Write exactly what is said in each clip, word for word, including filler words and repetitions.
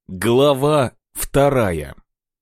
Глава вторая.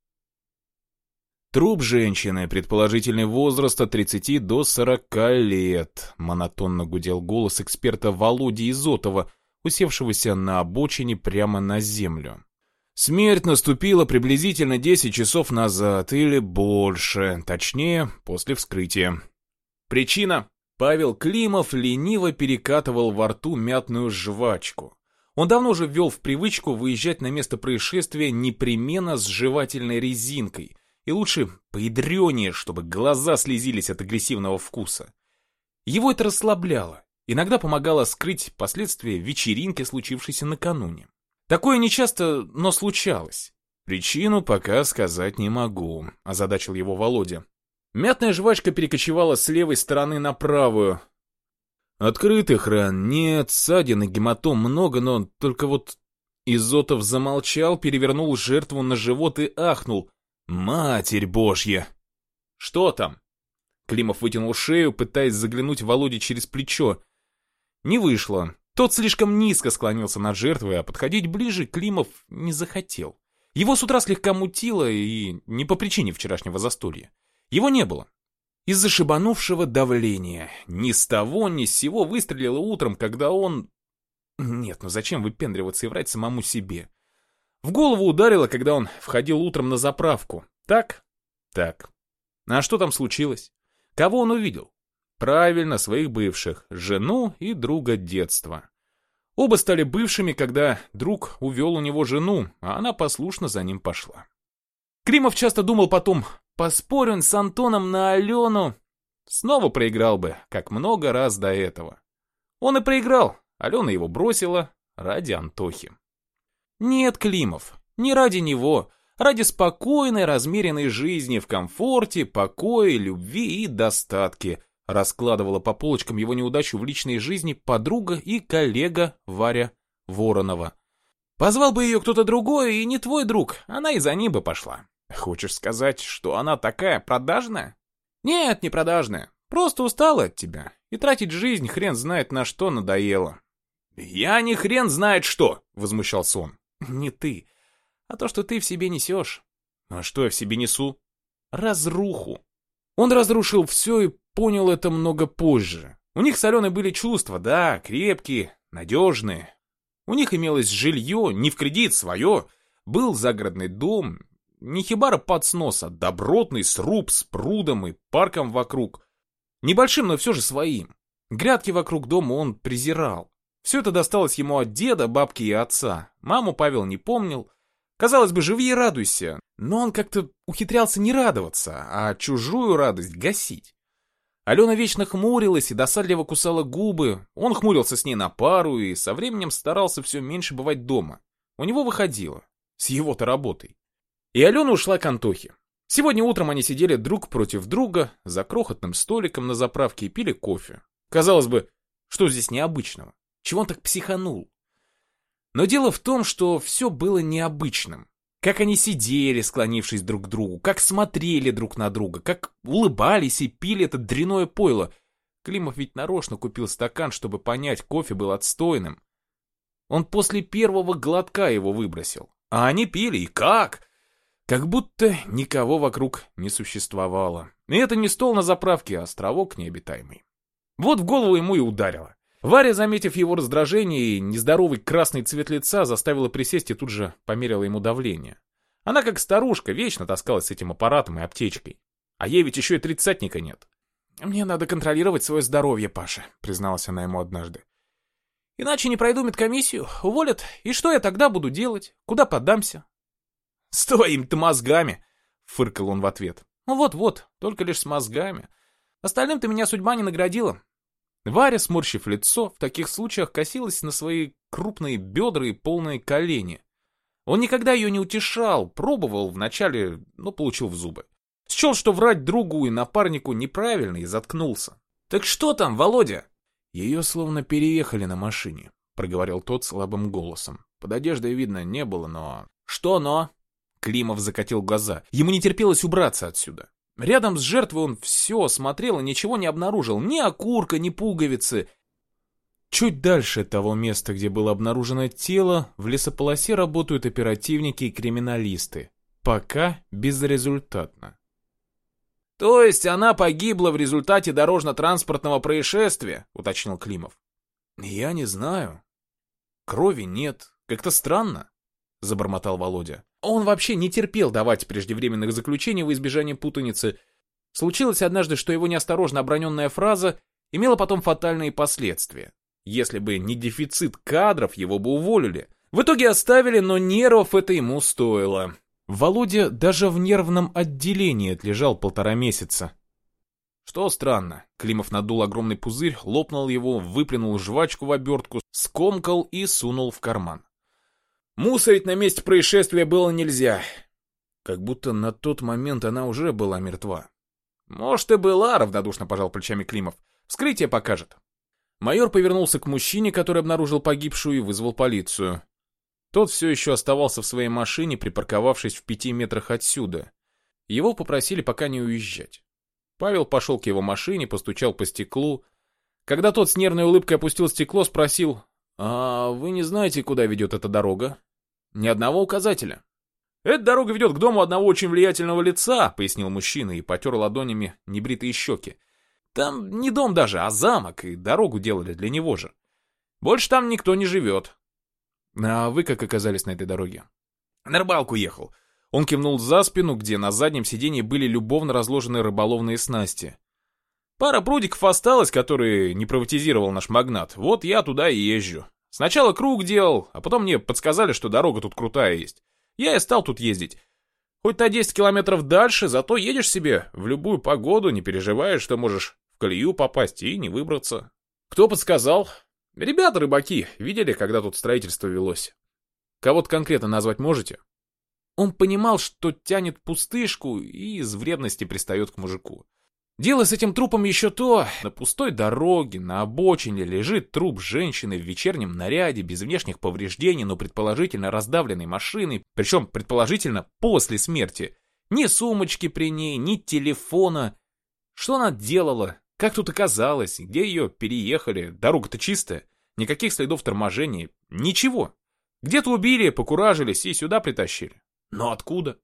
Труп женщины, предположительный возраст от тридцати до сорока лет, монотонно гудел голос эксперта Володи Изотова, усевшегося на обочине прямо на землю. Смерть наступила приблизительно десять часов назад или больше, точнее, после вскрытия. Причина? Павел Климов лениво перекатывал во рту мятную жвачку. Он давно уже ввел в привычку выезжать на место происшествия непременно с жевательной резинкой, и лучше поядренее, чтобы глаза слезились от агрессивного вкуса. Его это расслабляло, иногда помогало скрыть последствия вечеринки, случившейся накануне. Такое нечасто, но случалось. Причину пока сказать не могу, озадачил его Володя. Мятная жвачка перекочевала с левой стороны на правую. Открытых ран нет, ссадин и гематом много, но только вот... Изотов замолчал, перевернул жертву на живот и ахнул. Матерь Божья! Что там? Климов вытянул шею, пытаясь заглянуть Володе через плечо. Не вышло. Тот слишком низко склонился над жертвой, а подходить ближе Климов не захотел. Его с утра слегка мутило, и не по причине вчерашнего застолья. Его не было. Из-за шибанувшего давления. Ни с того, ни с сего выстрелило утром, когда он... Нет, ну зачем выпендриваться и врать самому себе? В голову ударило, когда он входил утром на заправку. Так? Так. А что там случилось? Кого он увидел? Правильно, своих бывших. Жену и друга детства. Оба стали бывшими, когда друг увел у него жену, а она послушно за ним пошла. Климов часто думал потом... Поспорь он с Антоном на Алену, снова проиграл бы, как много раз до этого. Он и проиграл, Алена его бросила ради Антохи. Нет, Климов, не ради него, ради спокойной, размеренной жизни в комфорте, покое, любви и достатке, раскладывала по полочкам его неудачу в личной жизни подруга и коллега Варя Воронова. Позвал бы ее кто-то другой, и не твой друг, она и за ним бы пошла. Хочешь сказать, что она такая продажная? Нет, не продажная. Просто устала от тебя. И тратить жизнь хрен знает на что надоело. Я не хрен знает что, возмущался он. Не ты, а то, что ты в себе несешь. А что я в себе несу? Разруху. Он разрушил все и понял это много позже. У них с Аленой были чувства, да, крепкие, надежные. У них имелось жилье, не в кредит, свое. Был загородный дом... Не хибара под снос, а добротный сруб с прудом и парком вокруг. Небольшим, но все же своим. Грядки вокруг дома он презирал. Все это досталось ему от деда, бабки и отца. Маму Павел не помнил. Казалось бы, живи и радуйся. Но он как-то ухитрялся не радоваться, а чужую радость гасить. Алена вечно хмурилась и досадливо кусала губы. Он хмурился с ней на пару и со временем старался все меньше бывать дома. У него выходило. С его-то работой. И Алена ушла к Антохе. Сегодня утром они сидели друг против друга за крохотным столиком на заправке и пили кофе. Казалось бы, что здесь необычного? Чего он так психанул? Но дело в том, что все было необычным. Как они сидели, склонившись друг к другу, как смотрели друг на друга, как улыбались и пили это дрянное пойло. Климов ведь нарочно купил стакан, чтобы понять, кофе был отстойным. Он после первого глотка его выбросил. А они пили, и как? Как будто никого вокруг не существовало. И это не стол на заправке, а островок необитаемый. Вот в голову ему и ударило. Варя, заметив его раздражение и нездоровый красный цвет лица, заставила присесть и тут же померила ему давление. Она, как старушка, вечно таскалась с этим аппаратом и аптечкой. А ей ведь еще и тридцатника нет. «Мне надо контролировать свое здоровье, Паша», — призналась она ему однажды. «Иначе не пройду медкомиссию, уволят, и что я тогда буду делать? Куда подамся?» «С твоими-то мозгами!» — фыркал он в ответ. «Ну вот-вот, только лишь с мозгами. Остальным ты меня судьба не наградила». Варя, сморщив лицо, в таких случаях косилась на свои крупные бедра и полные колени. Он никогда ее не утешал, пробовал вначале, но получил в зубы. Счел, что врать другу и напарнику неправильно, и заткнулся. «Так что там, Володя?» «Ее словно переехали на машине», — проговорил тот слабым голосом. Под одеждой видно не было, но... «Что но?» Климов закатил глаза. Ему не терпелось убраться отсюда. Рядом с жертвой он все осмотрел и ничего не обнаружил. Ни окурка, ни пуговицы. Чуть дальше того места, где было обнаружено тело, в лесополосе работают оперативники и криминалисты. Пока безрезультатно. «То есть она погибла в результате дорожно-транспортного происшествия?» — уточнил Климов. «Я не знаю. Крови нет. Как-то странно», — забормотал Володя. Он вообще не терпел давать преждевременных заключений во избежание путаницы. Случилось однажды, что его неосторожно оброненная фраза имела потом фатальные последствия. Если бы не дефицит кадров, его бы уволили. В итоге оставили, но нервов это ему стоило. Володя даже в нервном отделении отлежал полтора месяца. Что странно, Климов надул огромный пузырь, лопнул его, выплюнул жвачку в обертку, скомкал и сунул в карман. Мусорить на месте происшествия было нельзя. Как будто на тот момент она уже была мертва. Может и была, равнодушно пожал плечами Климов. Вскрытие покажет. Майор повернулся к мужчине, который обнаружил погибшую, и вызвал полицию. Тот все еще оставался в своей машине, припарковавшись в пяти метрах отсюда. Его попросили пока не уезжать. Павел пошел к его машине, постучал по стеклу. Когда тот с нервной улыбкой опустил стекло, спросил: «А вы не знаете, куда ведет эта дорога?» «Ни одного указателя». «Эта дорога ведет к дому одного очень влиятельного лица», — пояснил мужчина и потер ладонями небритые щеки. «Там не дом даже, а замок, и дорогу делали для него же. Больше там никто не живет». «А вы как оказались на этой дороге?» «На рыбалку ехал». Он кивнул за спину, где на заднем сиденье были любовно разложены рыболовные снасти. «Пара прудиков осталось, которые не приватизировал наш магнат. Вот я туда и езжу. Сначала круг делал, а потом мне подсказали, что дорога тут крутая есть. Я и стал тут ездить. Хоть на десять километров дальше, зато едешь себе в любую погоду, не переживаешь, что можешь в колею попасть и не выбраться». «Кто подсказал?» «Ребята рыбаки, видели, когда тут строительство велось». «Кого-то конкретно назвать можете?» Он понимал, что тянет пустышку и из вредности пристает к мужику. Дело с этим трупом еще то. На пустой дороге, на обочине лежит труп женщины в вечернем наряде, без внешних повреждений, но предположительно раздавленной машиной, причем предположительно после смерти. Ни сумочки при ней, ни телефона. Что она делала? Как тут оказалось? Где ее переехали? Дорога-то чистая. Никаких следов торможения. Ничего. Где-то убили, покуражились и сюда притащили. Но откуда?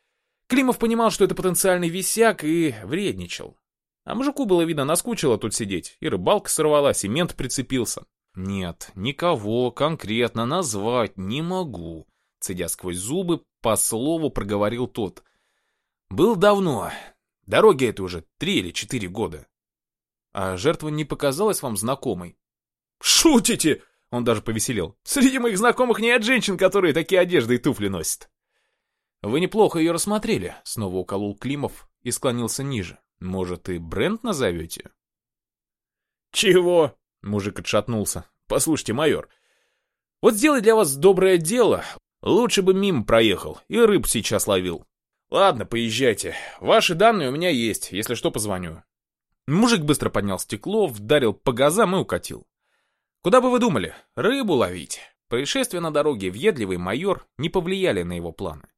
Климов понимал, что это потенциальный висяк, и вредничал. А мужику было видно, наскучило тут сидеть. И рыбалка сорвалась, и мент прицепился. «Нет, никого конкретно назвать не могу», — цедя сквозь зубы, по слову проговорил тот. «Был давно. Дороге это уже три или четыре года». «А жертва не показалась вам знакомой?» «Шутите!» — он даже повеселел. «Среди моих знакомых нет женщин, которые такие одежды и туфли носят». «Вы неплохо ее рассмотрели», — снова уколол Климов и склонился ниже. «Может, и бренд назовете?» «Чего?» — мужик отшатнулся. «Послушайте, майор, вот сделай для вас доброе дело. Лучше бы мимо проехал и рыб сейчас ловил. Ладно, поезжайте. Ваши данные у меня есть, если что, позвоню». Мужик быстро поднял стекло, вдарил по газам и укатил. Куда бы вы думали? Рыбу ловить. Происшествия на дороге, въедливый майор не повлияли на его планы.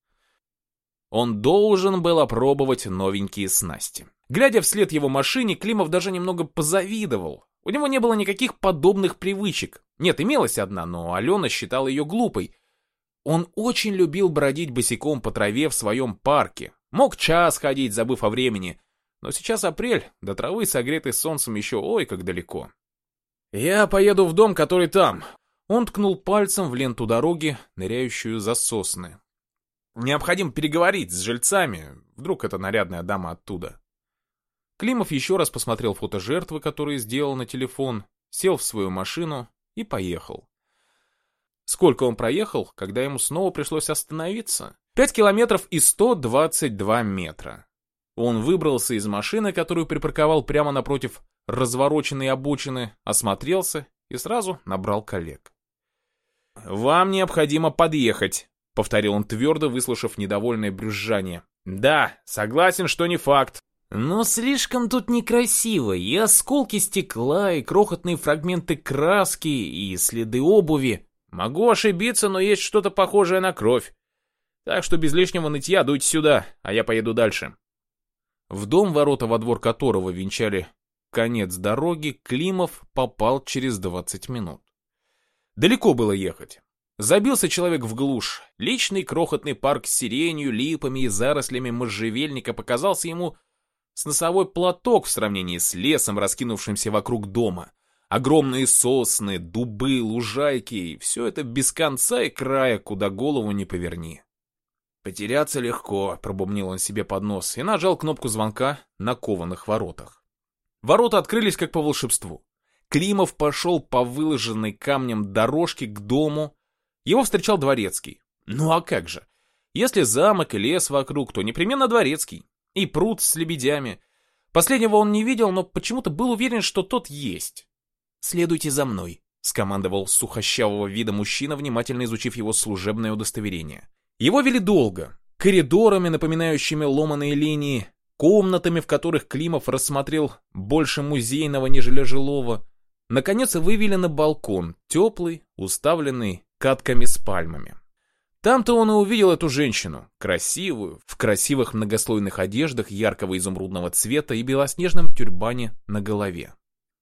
Он должен был опробовать новенькие снасти. Глядя вслед его машине, Климов даже немного позавидовал. У него не было никаких подобных привычек. Нет, имелась одна, но Алена считала ее глупой. Он очень любил бродить босиком по траве в своем парке. Мог час ходить, забыв о времени. Но сейчас апрель, до травы, согретой солнцем, еще ой как далеко. «Я поеду в дом, который там». Он ткнул пальцем в ленту дороги, ныряющую за сосны. «Необходимо переговорить с жильцами. Вдруг это нарядная дама оттуда». Климов еще раз посмотрел фото жертвы, которую сделал на телефон, сел в свою машину и поехал. Сколько он проехал, когда ему снова пришлось остановиться? Пять километров и сто двадцать два метра. Он выбрался из машины, которую припарковал прямо напротив развороченной обочины, осмотрелся и сразу набрал коллег. «Вам необходимо подъехать», — повторил он твердо, выслушав недовольное брюзжание. «Да, согласен, что не факт. Но слишком тут некрасиво, и осколки стекла, и крохотные фрагменты краски, и следы обуви. Могу ошибиться, но есть что-то похожее на кровь. Так что без лишнего нытья дуйте сюда, а я поеду дальше». В дом, ворота во двор которого венчали конец дороги, Климов попал через двадцать минут. Далеко было ехать. Забился человек в глушь. Личный крохотный парк с сиренью, липами и зарослями можжевельника показался ему с носовой платок в сравнении с лесом, раскинувшимся вокруг дома. Огромные сосны, дубы, лужайки, все это без конца и края, куда голову не поверни. «Потеряться легко», — пробубнил он себе под нос и нажал кнопку звонка на кованых воротах. Ворота открылись как по волшебству. Климов пошел по выложенной камнем дорожке к дому. Его встречал дворецкий. Ну а как же? Если замок и лес вокруг, то непременно дворецкий. И пруд с лебедями. Последнего он не видел, но почему-то был уверен, что тот есть. «Следуйте за мной», — скомандовал сухощавого вида мужчина, внимательно изучив его служебное удостоверение. Его вели долго, коридорами, напоминающими ломаные линии, комнатами, в которых Климов рассмотрел больше музейного, нежели жилого. Наконец вывели на балкон, теплый, уставленный катками с пальмами. Там-то он и увидел эту женщину, красивую, в красивых многослойных одеждах яркого изумрудного цвета и белоснежном тюрбане на голове.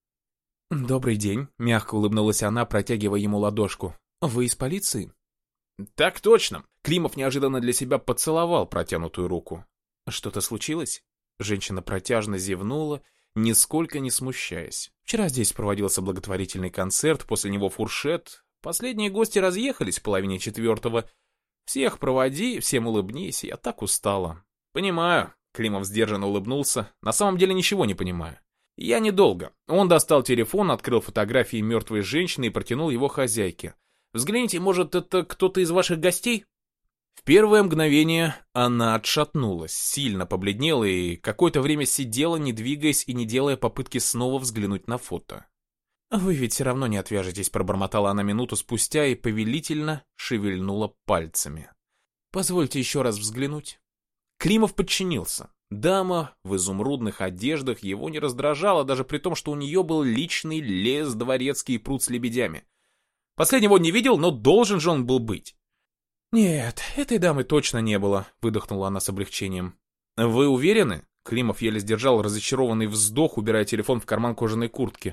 «Добрый день», — мягко улыбнулась она, протягивая ему ладошку. «Вы из полиции?» «Так точно!» Климов неожиданно для себя поцеловал протянутую руку. «Что-то случилось?» Женщина протяжно зевнула, нисколько не смущаясь. «Вчера здесь проводился благотворительный концерт, после него фуршет. Последние гости разъехались в половине четвертого. Всех проводи, всем улыбнись, я так устала». «Понимаю», — Климов сдержанно улыбнулся, «на самом деле ничего не понимаю. Я недолго». Он достал телефон, открыл фотографии мертвой женщины и протянул его хозяйке. «Взгляните, может, это кто-то из ваших гостей?» В первое мгновение она отшатнулась, сильно побледнела и какое-то время сидела, не двигаясь и не делая попытки снова взглянуть на фото. «Вы ведь все равно не отвяжетесь», — пробормотала она минуту спустя и повелительно шевельнула пальцами. «Позвольте еще раз взглянуть». Климов подчинился. Дама в изумрудных одеждах его не раздражала, даже при том, что у нее был личный лес, дворецкий и пруд с лебедями. Последнего он не видел, но должен же он был быть. «Нет, этой дамы точно не было», — выдохнула она с облегчением. «Вы уверены?» — Климов еле сдержал разочарованный вздох, убирая телефон в карман кожаной куртки.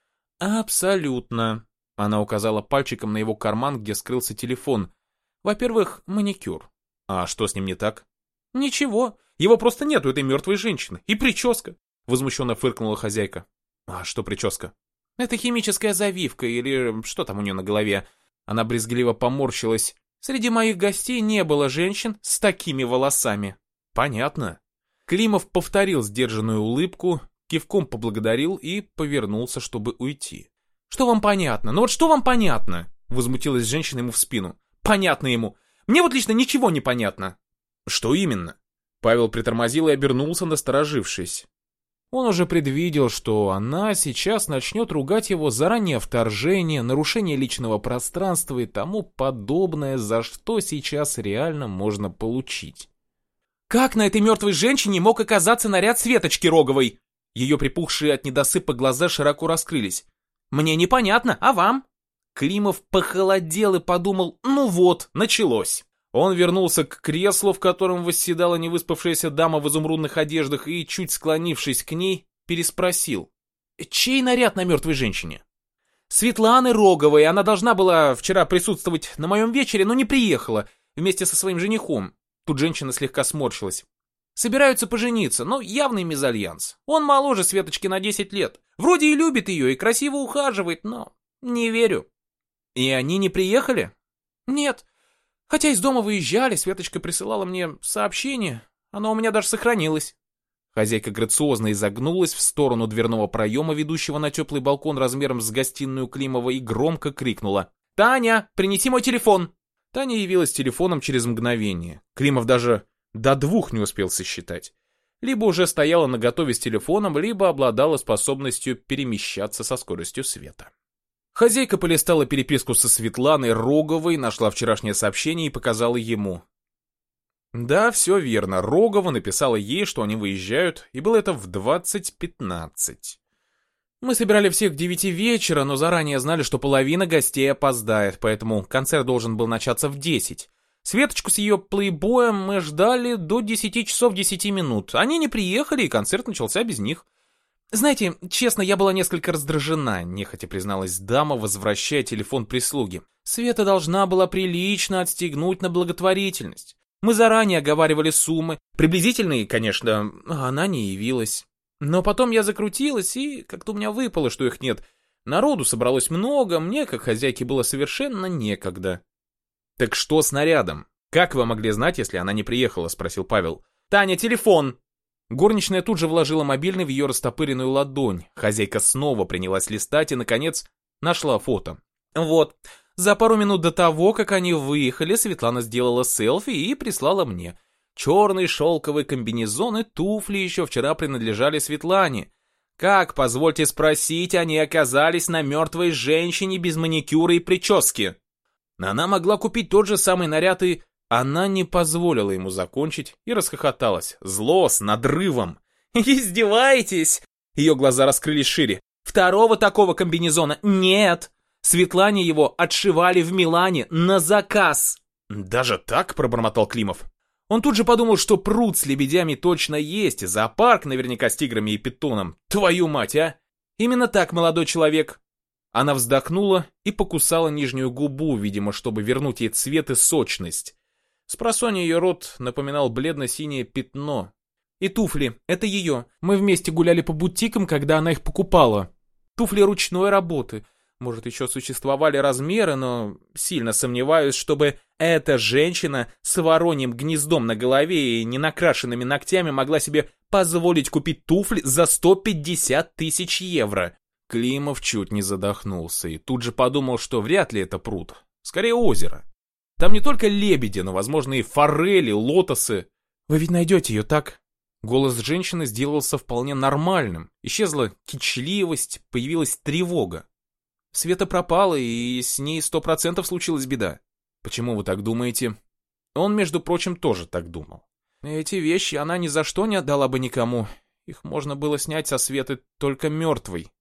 «Абсолютно», — она указала пальчиком на его карман, где скрылся телефон. «Во-первых, маникюр». «А что с ним не так?» «Ничего, его просто нет у этой мертвой женщины. И прическа», — возмущенно фыркнула хозяйка. «А что прическа?» «Это химическая завивка или что там у нее на голове». Она брезгливо поморщилась. «Среди моих гостей не было женщин с такими волосами». «Понятно». Климов повторил сдержанную улыбку, кивком поблагодарил и повернулся, чтобы уйти. «Что вам понятно? Ну вот что вам понятно?» Возмутилась женщина ему в спину. «Понятно ему. Мне вот лично ничего не понятно». «Что именно?» Павел притормозил и обернулся, насторожившись. Он уже предвидел, что она сейчас начнет ругать его за раннее вторжение, нарушение личного пространства и тому подобное, за что сейчас реально можно получить. «Как на этой мертвой женщине мог оказаться наряд Светочки Роговой?» Ее припухшие от недосыпа глаза широко раскрылись. «Мне непонятно, а вам?» Климов похолодел и подумал: ну вот, началось. Он вернулся к креслу, в котором восседала невыспавшаяся дама в изумрудных одеждах, и, чуть склонившись к ней, переспросил: «Чей наряд на мертвой женщине?» «Светланы Роговой. Она должна была вчера присутствовать на моем вечере, но не приехала, вместе со своим женихом». Тут женщина слегка сморщилась. «Собираются пожениться, но явный мезальянс. Он моложе Светочки на десять лет. Вроде и любит ее, и красиво ухаживает, но не верю». «И они не приехали?» «Нет. Хотя из дома выезжали, Светочка присылала мне сообщение. Оно у меня даже сохранилось». Хозяйка грациозно изогнулась в сторону дверного проема, ведущего на теплый балкон размером с гостиную Климова, и громко крикнула: «Таня, принеси мой телефон!» Таня явилась с телефоном через мгновение. Климов даже до двух не успел сосчитать. Либо уже стояла наготове с телефоном, либо обладала способностью перемещаться со скоростью света. Хозяйка полистала переписку со Светланой Роговой, нашла вчерашнее сообщение и показала ему. Да, все верно, Рогова написала ей, что они выезжают, и было это в двадцать пятнадцать. Мы собирали всех к девяти вечера, но заранее знали, что половина гостей опоздает, поэтому концерт должен был начаться в десять. Светочку с ее плейбоем мы ждали до десяти часов десяти минут. Они не приехали, и концерт начался без них. «Знаете, честно, я была несколько раздражена», — нехотя призналась дама, возвращая телефон прислуги. «Света должна была прилично отстегнуть на благотворительность. Мы заранее оговаривали суммы, приблизительные, конечно, а она не явилась. Но потом я закрутилась, и как-то у меня выпало, что их нет. Народу собралось много, мне, как хозяйке, было совершенно некогда». «Так что с нарядом? Как вы могли знать, если она не приехала?» — спросил Павел. «Таня, телефон!» Горничная тут же вложила мобильный в ее растопыренную ладонь. Хозяйка снова принялась листать и, наконец, нашла фото. «Вот, за пару минут до того, как они выехали, Светлана сделала селфи и прислала мне. Черный шелковый комбинезон и туфли еще вчера принадлежали Светлане. Как, позвольте спросить, они оказались на мертвой женщине без маникюра и прически? Она могла купить тот же самый наряд и...» Она не позволила ему закончить и расхохоталась, зло, с надрывом. «Издеваетесь?» Ее глаза раскрылись шире. «Второго такого комбинезона нет! Светлане его отшивали в Милане на заказ!» «Даже так?» — пробормотал Климов. Он тут же подумал, что пруд с лебедями точно есть, зоопарк наверняка с тиграми и питоном. Твою мать, а! Именно так, молодой человек. Она вздохнула и покусала нижнюю губу, видимо, чтобы вернуть ей цвет и сочность. Спросонья ее рот напоминал бледно-синее пятно. «И туфли, это ее. Мы вместе гуляли по бутикам, когда она их покупала. Туфли ручной работы. Может, еще существовали размеры, но сильно сомневаюсь, чтобы эта женщина с вороньим гнездом на голове и ненакрашенными ногтями могла себе позволить купить туфли за сто пятьдесят тысяч евро». Климов чуть не задохнулся и тут же подумал, что вряд ли это пруд. Скорее, озеро. Там не только лебеди, но, возможно, и форели, лотосы. «Вы ведь найдете ее, так?» Голос женщины сделался вполне нормальным. Исчезла кичливость, появилась тревога. Света пропала, и с ней сто процентов случилась беда. «Почему вы так думаете?» Он, между прочим, тоже так думал. «Эти вещи она ни за что не отдала бы никому. Их можно было снять со Светы только мертвой».